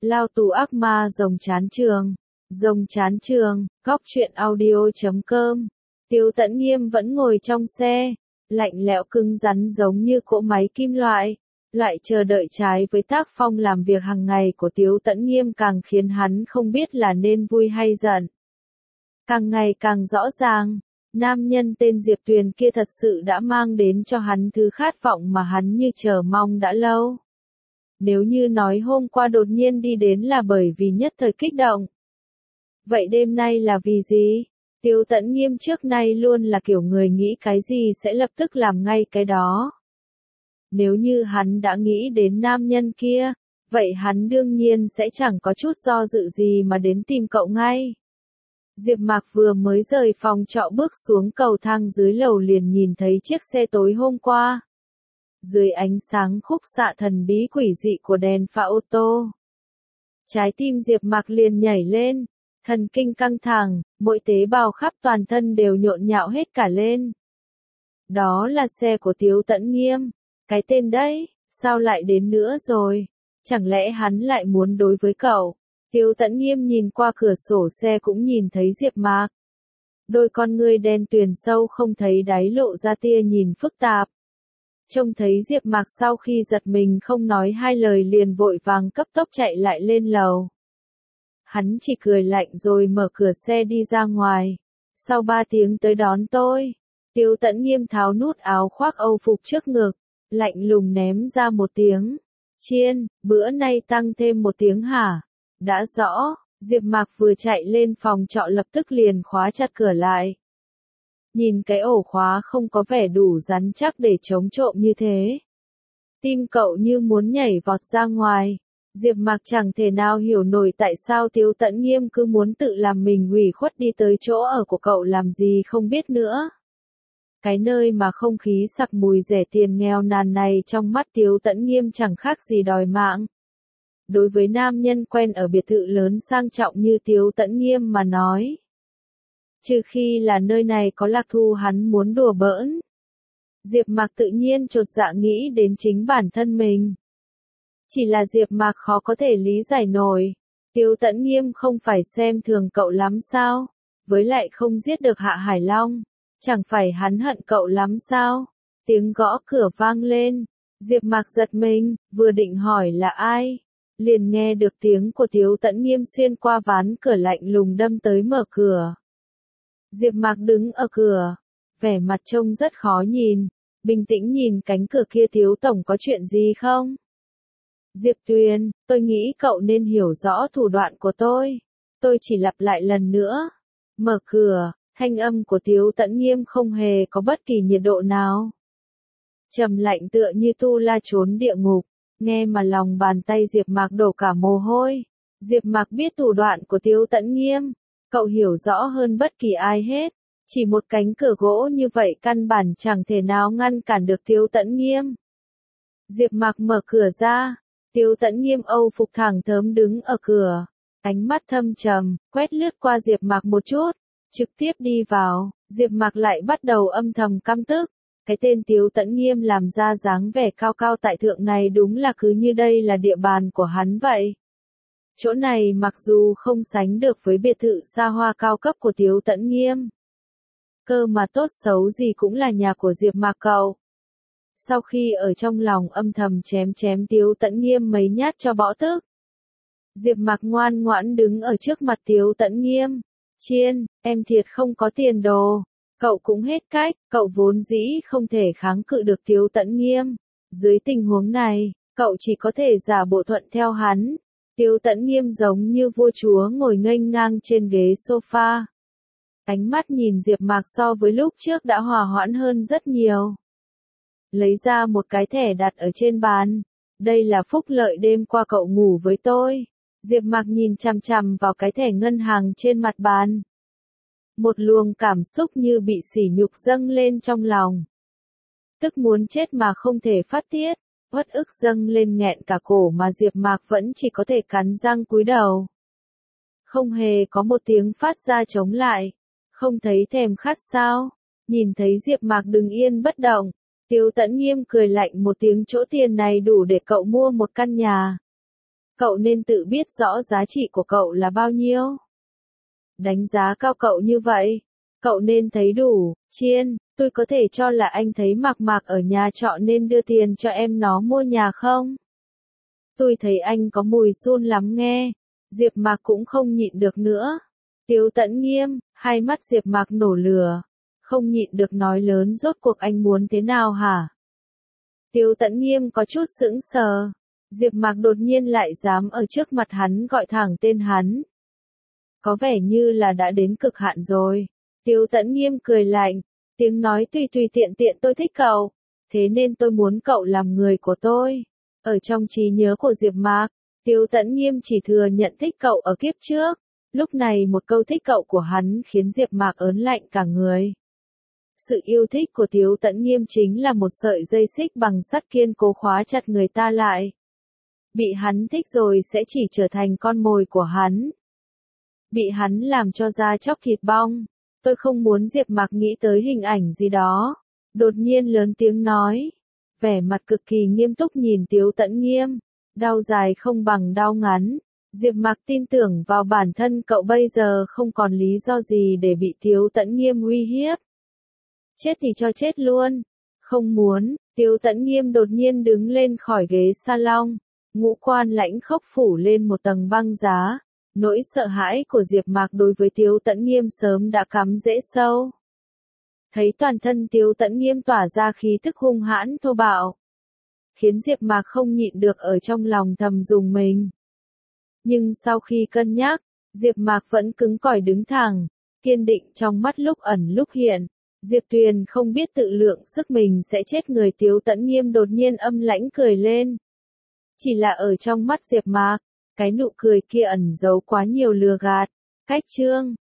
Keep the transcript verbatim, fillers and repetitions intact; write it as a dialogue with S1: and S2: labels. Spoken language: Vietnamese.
S1: Lao tù ác ma rồng chán trường. Rồng chán trường, góc truyện audio chấm com. Tiếu Tẫn Nghiêm vẫn ngồi trong xe, lạnh lẽo cứng rắn giống như cỗ máy kim loại. Loại chờ đợi trái với tác phong làm việc hàng ngày của Tiếu Tẫn Nghiêm càng khiến hắn không biết là nên vui hay giận. Càng ngày càng rõ ràng, nam nhân tên Diệp Tuyền kia thật sự đã mang đến cho hắn thứ khát vọng mà hắn như chờ mong đã lâu. Nếu như nói hôm qua đột nhiên đi đến là bởi vì nhất thời kích động. Vậy đêm nay là vì gì? Tiếu Tẫn Nghiêm trước nay luôn là kiểu người nghĩ cái gì sẽ lập tức làm ngay cái đó. Nếu như hắn đã nghĩ đến nam nhân kia, vậy hắn đương nhiên sẽ chẳng có chút do dự gì mà đến tìm cậu ngay. Diệp Mạc vừa mới rời phòng trọ bước xuống cầu thang dưới lầu liền nhìn thấy chiếc xe tối hôm qua. Dưới ánh sáng khúc xạ thần bí quỷ dị của đèn pha ô tô. Trái tim Diệp Mạc liền nhảy lên, thần kinh căng thẳng, mỗi tế bào khắp toàn thân đều nhộn nhạo hết cả lên. Đó là xe của Tiếu Tẫn Nghiêm. Cái tên đấy, sao lại đến nữa rồi? Chẳng lẽ hắn lại muốn đối với cậu? Tiếu Tẫn Nghiêm nhìn qua cửa sổ xe cũng nhìn thấy Diệp Mạc. Đôi con ngươi đen tuyền sâu không thấy đáy lộ ra tia nhìn phức tạp. Trông thấy Diệp Mạc sau khi giật mình không nói hai lời liền vội vàng cấp tốc chạy lại lên lầu. Hắn chỉ cười lạnh rồi mở cửa xe đi ra ngoài. Sau ba tiếng tới đón tôi, Tiếu Tẫn Nghiêm tháo nút áo khoác Âu phục trước ngực, lạnh lùng ném ra một tiếng. Chiên, bữa nay tăng thêm một tiếng hả? Đã rõ, Diệp Mạc vừa chạy lên phòng trọ lập tức liền khóa chặt cửa lại. Nhìn cái ổ khóa không có vẻ đủ rắn chắc để chống trộm như thế. Tim cậu như muốn nhảy vọt ra ngoài. Diệp Mạc chẳng thể nào hiểu nổi tại sao Tiếu Tẫn Nghiêm cứ muốn tự làm mình ủy khuất đi tới chỗ ở của cậu làm gì không biết nữa. Cái nơi mà không khí sặc mùi rẻ tiền nghèo nàn này trong mắt Tiếu Tẫn Nghiêm chẳng khác gì đòi mạng. Đối với nam nhân quen ở biệt thự lớn sang trọng như Tiếu Tẫn Nghiêm mà nói. Trừ khi là nơi này có lạc thú hắn muốn đùa bỡn. Diệp Mạc tự nhiên chột dạ nghĩ đến chính bản thân mình. Chỉ là Diệp Mạc khó có thể lý giải nổi. Tiếu Tẫn Nghiêm không phải xem thường cậu lắm sao? Với lại không giết được Hạ Hải Long. Chẳng phải hắn hận cậu lắm sao? Tiếng gõ cửa vang lên. Diệp Mạc giật mình, vừa định hỏi là ai. Liền nghe được tiếng của Tiếu Tẫn Nghiêm xuyên qua ván cửa lạnh lùng đâm tới mở cửa. Diệp Mạc đứng ở cửa, vẻ mặt trông rất khó nhìn, bình tĩnh nhìn cánh cửa kia. Tiếu tổng có chuyện gì không? Diệp Tuyền, tôi nghĩ cậu nên hiểu rõ thủ đoạn của tôi. Tôi chỉ lặp lại lần nữa. Mở cửa, thanh âm của Tiếu Tẫn Nghiêm không hề có bất kỳ nhiệt độ nào. Trầm lạnh tựa như tu la trốn địa ngục, nghe mà lòng bàn tay Diệp Mạc đổ cả mồ hôi. Diệp Mạc biết thủ đoạn của Tiếu Tẫn Nghiêm, cậu hiểu rõ hơn bất kỳ ai hết. Chỉ một cánh cửa gỗ như vậy căn bản chẳng thể nào ngăn cản được Tiếu Tẫn Nghiêm. Diệp Mạc mở cửa ra. Tiếu Tẫn Nghiêm Âu phục thẳng thớm đứng ở cửa, ánh mắt thâm trầm, quét lướt qua Diệp Mạc một chút, trực tiếp đi vào. Diệp Mạc lại bắt đầu âm thầm căm tức, cái tên Tiếu Tẫn Nghiêm làm ra dáng vẻ cao cao tại thượng này đúng là cứ như đây là địa bàn của hắn vậy. Chỗ này mặc dù không sánh được với biệt thự xa hoa cao cấp của Tiếu Tẫn Nghiêm, cơ mà tốt xấu gì cũng là nhà của Diệp Mạc cậu. Sau khi ở trong lòng âm thầm chém chém Tiếu Tẫn Nghiêm mấy nhát cho bỏ tức, Diệp Mạc ngoan ngoãn đứng ở trước mặt Tiếu Tẫn Nghiêm. Chiên, em thiệt không có tiền đồ. Cậu cũng hết cách, cậu vốn dĩ không thể kháng cự được Tiếu Tẫn Nghiêm. Dưới tình huống này, cậu chỉ có thể giả bộ thuận theo hắn. Tiếu Tẫn Nghiêm giống như vua chúa ngồi nghênh ngang trên ghế sofa. Ánh mắt nhìn Diệp Mạc so với lúc trước đã hòa hoãn hơn rất nhiều. Lấy ra một cái thẻ đặt ở trên bàn. Đây là phúc lợi đêm qua cậu ngủ với tôi. Diệp Mạc nhìn chằm chằm vào cái thẻ ngân hàng trên mặt bàn. Một luồng cảm xúc như bị sỉ nhục dâng lên trong lòng. Tức muốn chết mà không thể phát tiết, uất ức dâng lên nghẹn cả cổ mà Diệp Mạc vẫn chỉ có thể cắn răng cúi đầu. Không hề có một tiếng phát ra chống lại. Không thấy thèm khát sao? Nhìn thấy Diệp Mạc đứng yên bất động, Tiếu Tẫn Nghiêm cười lạnh một tiếng, chỗ tiền này đủ để cậu mua một căn nhà. Cậu nên tự biết rõ giá trị của cậu là bao nhiêu. Đánh giá cao cậu như vậy, cậu nên thấy đủ. Chiên, tôi có thể cho là anh thấy Mạc Mạc ở nhà trọ nên đưa tiền cho em nó mua nhà không? Tôi thấy anh có mùi sun lắm nghe. Diệp Mạc cũng không nhịn được nữa. Tiếu Tẫn Nghiêm, hai mắt Diệp Mạc nổ lửa. Không nhịn được nói lớn, rốt cuộc anh muốn thế nào hả? Tiếu Tẫn Nghiêm có chút sững sờ. Diệp Mạc đột nhiên lại dám ở trước mặt hắn gọi thẳng tên hắn. Có vẻ như là đã đến cực hạn rồi. Tiếu Tẫn Nghiêm cười lạnh, tiếng nói tùy tùy tiện tiện, tôi thích cậu, thế nên tôi muốn cậu làm người của tôi. Ở trong trí nhớ của Diệp Mạc, Tiếu Tẫn Nghiêm chỉ thừa nhận thích cậu ở kiếp trước. Lúc này một câu thích cậu của hắn khiến Diệp Mạc ớn lạnh cả người. Sự yêu thích của Tiếu Tẫn Nghiêm chính là một sợi dây xích bằng sắt kiên cố khóa chặt người ta lại. Bị hắn thích rồi sẽ chỉ trở thành con mồi của hắn. Bị hắn làm cho da chóc thịt bong. Tôi không muốn. Diệp Mạc nghĩ tới hình ảnh gì đó. Đột nhiên lớn tiếng nói. Vẻ mặt cực kỳ nghiêm túc nhìn Tiếu Tẫn Nghiêm. Đau dài không bằng đau ngắn. Diệp Mạc tin tưởng vào bản thân cậu bây giờ không còn lý do gì để bị Tiếu Tẫn Nghiêm uy hiếp. Chết thì cho chết luôn. Không muốn. Tiếu Tẫn Nghiêm đột nhiên đứng lên khỏi ghế salon. Ngũ quan lãnh khốc phủ lên một tầng băng giá. Nỗi sợ hãi của Diệp Mạc đối với Tiếu Tẫn Nghiêm sớm đã cắm rễ sâu. Thấy toàn thân Tiếu Tẫn Nghiêm tỏa ra khí tức hung hãn thô bạo, khiến Diệp Mạc không nhịn được ở trong lòng thầm rùng mình. Nhưng sau khi cân nhắc, Diệp Mạc vẫn cứng cỏi đứng thẳng, kiên định, trong mắt lúc ẩn lúc hiện. Diệp Tuyền không biết tự lượng sức mình sẽ chết người. Tiếu Tẫn Nghiêm đột nhiên âm lãnh cười lên. Chỉ là ở trong mắt Diệp Mạc, cái nụ cười kia ẩn giấu quá nhiều lừa gạt. Cách chương